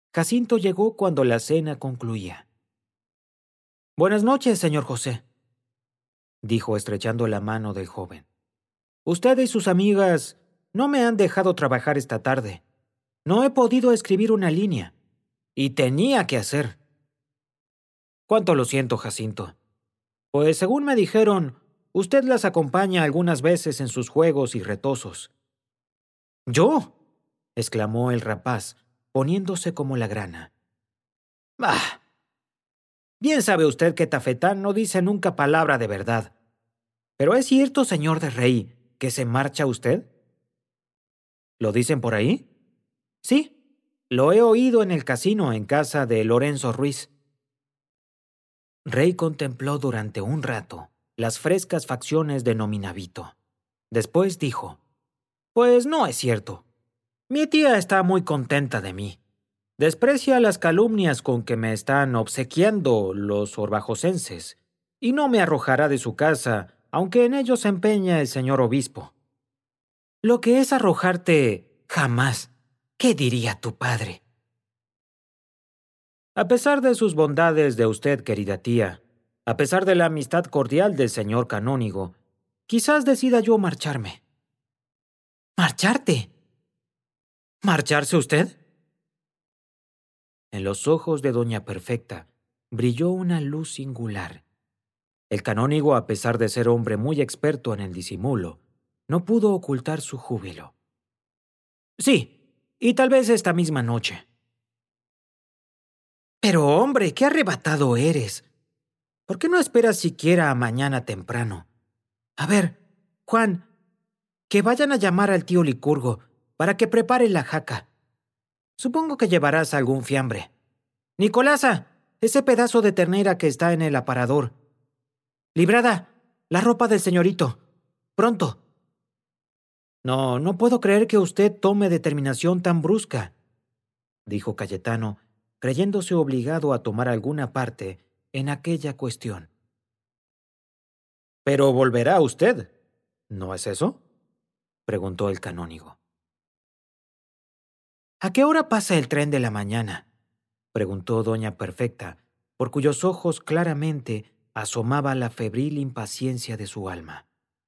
Jacinto llegó cuando la cena concluía. «Buenas noches, señor José», dijo estrechando la mano del joven. «Usted y sus amigas no me han dejado trabajar esta tarde. No he podido escribir una línea. Y tenía que hacer». «Cuánto lo siento, Jacinto. Pues según me dijeron, usted las acompaña algunas veces en sus juegos y retosos». «¿Yo?», exclamó el rapaz, poniéndose como la grana. «Bah. Bien sabe usted que Tafetán no dice nunca palabra de verdad. ¿Pero es cierto, señor de Rey, que se marcha usted?» «¿Lo dicen por ahí?» «Sí, lo he oído en el casino en casa de Lorenzo Ruiz». Rey contempló durante un rato las frescas facciones de Nominavito. Después dijo: «Pues no es cierto. Mi tía está muy contenta de mí. Desprecia las calumnias con que me están obsequiando los orbajosenses y no me arrojará de su casa, aunque en ello se empeña el señor obispo». «Lo que es arrojarte, jamás. ¿Qué diría tu padre?» «A pesar de sus bondades de usted, querida tía, a pesar de la amistad cordial del señor canónigo, quizás decida yo marcharme». «¿Marcharte? ¿Marcharse usted?» En los ojos de doña Perfecta brilló una luz singular. El canónigo, a pesar de ser hombre muy experto en el disimulo, no pudo ocultar su júbilo. «Sí, y tal vez esta misma noche». «Pero hombre, qué arrebatado eres. ¿Por qué no esperas siquiera a mañana temprano? A ver, Juan, que vayan a llamar al tío Licurgo para que prepare la jaca. Supongo que llevarás algún fiambre. Nicolasa, ese pedazo de ternera que está en el aparador. Librada, la ropa del señorito. Pronto». «No, no puedo creer que usted tome determinación tan brusca», dijo Cayetano, creyéndose obligado a tomar alguna parte en aquella cuestión. «Pero volverá usted, ¿no es eso?», preguntó el canónigo. «¿A qué hora pasa el tren de la mañana?», preguntó doña Perfecta, por cuyos ojos claramente asomaba la febril impaciencia de su alma.